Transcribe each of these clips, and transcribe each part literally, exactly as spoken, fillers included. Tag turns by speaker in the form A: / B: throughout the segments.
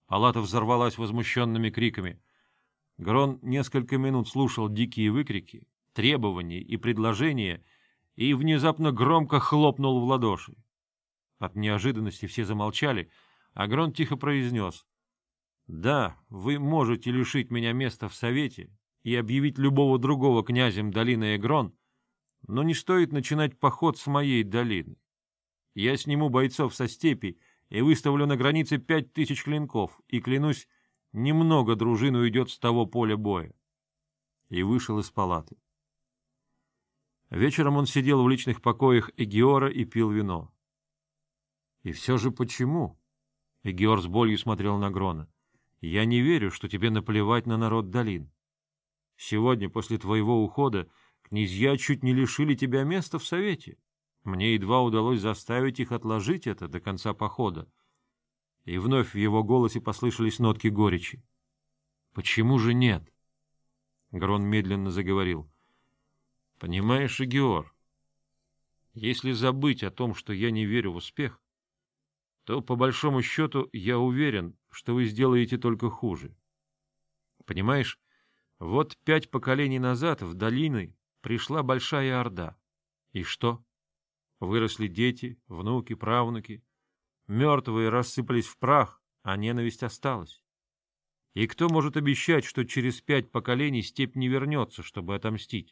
A: Палата взорвалась возмущенными криками. Грон несколько минут слушал дикие выкрики, требования и предложения и внезапно громко хлопнул в ладоши. От неожиданности все замолчали, а Грон тихо произнес: «Да, вы можете лишить меня места в совете и объявить любого другого князем долины Эгрон, но не стоит начинать поход с моей долины. Я сниму бойцов со степи и выставлю на границе пять тысяч клинков, и, клянусь, немного дружин уйдет с того поля боя». И вышел из палаты. Вечером он сидел в личных покоях Эгиора и пил вино. «И все же почему?» — Эгиор с болью смотрел на Грона. «Я не верю, что тебе наплевать на народ долин. Сегодня, после твоего ухода, князья чуть не лишили тебя места в совете. Мне едва удалось заставить их отложить это до конца похода». И вновь в его голосе послышались нотки горечи. «Почему же нет?» Грон медленно заговорил. «Понимаешь, Эгиор, если забыть о том, что я не верю в успех, то, по большому счету, я уверен, что вы сделаете только хуже. Понимаешь, вот пять поколений назад в долины пришла большая орда. И что? Выросли дети, внуки, правнуки. Мертвые рассыпались в прах, а ненависть осталась. И кто может обещать, что через пять поколений степь не вернется, чтобы отомстить?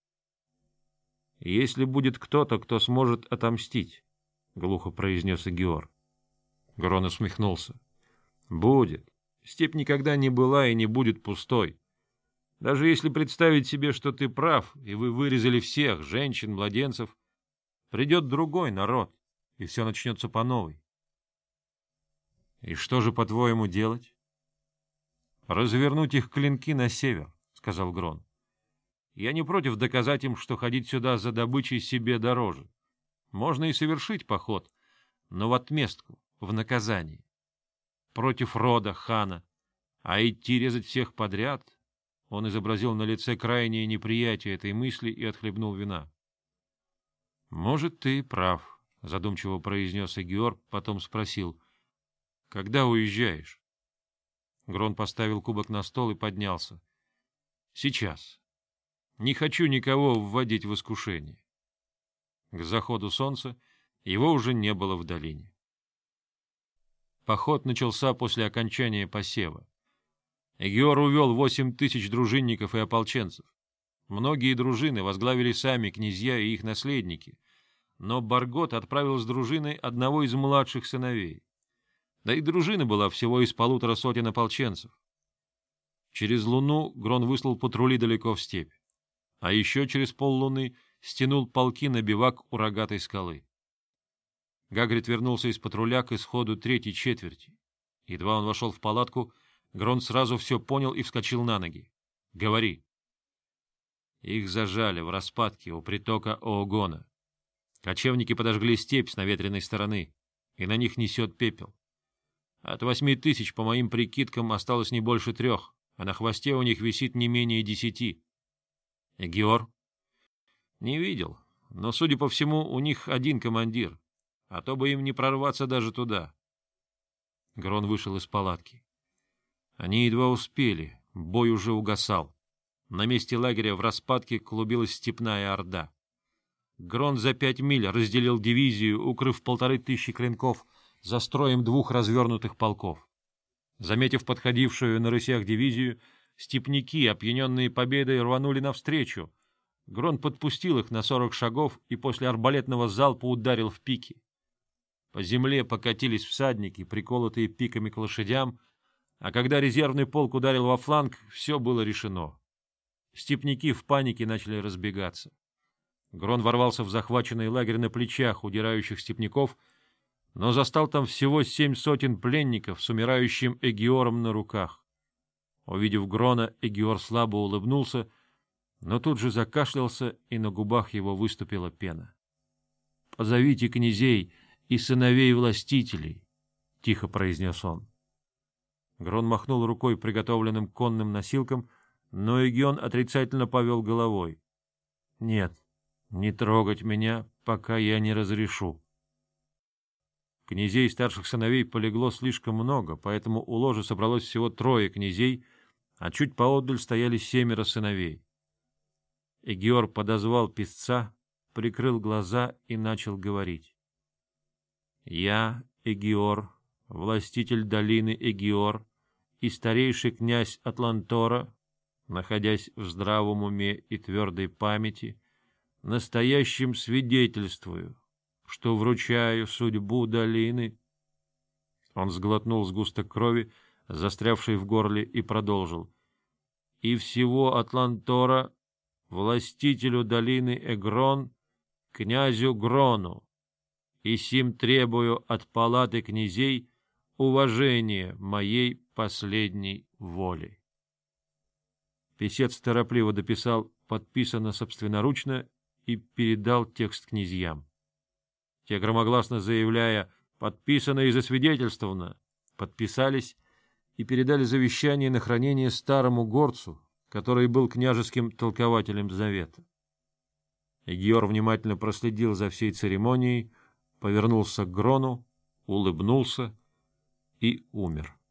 A: Если будет кто-то, кто сможет отомстить, — глухо произнес Эгиор. Грон усмехнулся. — Будет. Степь никогда не была и не будет пустой. Даже если представить себе, что ты прав, и вы вырезали всех, женщин, младенцев, придет другой народ, и все начнется по новой. — И что же, по-твоему, делать? — Развернуть их клинки на север, — сказал Грон. — Я не против доказать им, что ходить сюда за добычей себе дороже. Можно и совершить поход, но в отместку, в наказание. Против рода, хана. А идти резать всех подряд... Он изобразил на лице крайнее неприятие этой мысли и отхлебнул вина. — Может, ты прав, — задумчиво произнес Эгиор, потом спросил. — Когда уезжаешь? Грон поставил кубок на стол и поднялся. — Сейчас. Не хочу никого вводить в искушение. К заходу солнца его уже не было в долине. Поход начался после окончания посева. Эгиор увел восемь тысяч дружинников и ополченцев. Многие дружины возглавили сами князья и их наследники, но Баргот отправил с дружиной одного из младших сыновей. Да и дружина была всего из полутора сотен ополченцев. Через луну Грон выслал патрули далеко в степь, а еще через поллуны стянул полки на бивак у рогатой скалы. Гагрид вернулся из патруля к исходу третьей четверти. Едва он вошел в палатку, Грон сразу все понял и вскочил на ноги. — Говори. Их зажали в распадке у притока Оогона. Кочевники подожгли степь с наветренной стороны, и на них несет пепел. От восьми тысяч, по моим прикидкам, осталось не больше трех, а на хвосте у них висит не менее десяти. — Эгиор? — Не видел, но, судя по всему, у них один командир, а то бы им не прорваться даже туда. Грон вышел из палатки. Они едва успели, бой уже угасал. На месте лагеря в распадке клубилась степная орда. Грон за пять миль разделил дивизию, укрыв полторы тысячи клинков за строем двух развернутых полков. Заметив подходившую на рысях дивизию, степняки, опьяненные победой, рванули навстречу. Грон подпустил их на сорок шагов и после арбалетного залпа ударил в пики. По земле покатились всадники, приколотые пиками к лошадям, а когда резервный полк ударил во фланг, все было решено. Степняки в панике начали разбегаться. Грон ворвался в захваченный лагерь на плечах удирающих степняков, но застал там всего семь сотен пленников с умирающим Эгиором на руках. Увидев Грона, Эгиор слабо улыбнулся, но тут же закашлялся, и на губах его выступила пена. — Позовите князей и сыновей властителей, — тихо произнес он. Грон махнул рукой приготовленным конным носилкам, но Эгион отрицательно повел головой. — Нет, не трогать меня, пока я не разрешу. Князей и старших сыновей полегло слишком много, поэтому у ложа собралось всего трое князей, а чуть поодаль стояли семеро сыновей. Эгиор подозвал писца, прикрыл глаза и начал говорить. «Я, Эгиор, властитель долины Эгиор и старейший князь Атлантора, находясь в здравом уме и твердой памяти, настоящим свидетельствую, что вручаю судьбу долины». Он сглотнул сгусток крови, застрявший в горле, и продолжил. «И всего Атлантора, властителю долины Эгрон, князю Грону, и сим требую от палаты князей уважения моей последней воли». Писец торопливо дописал «подписано собственноручно» и передал текст князьям. Те, громогласно заявляя «подписано и засвидетельствовано», подписались и передали завещание на хранение старому горцу, который был княжеским толкователем завета. Эгиор внимательно проследил за всей церемонией, повернулся к Грону, улыбнулся и умер.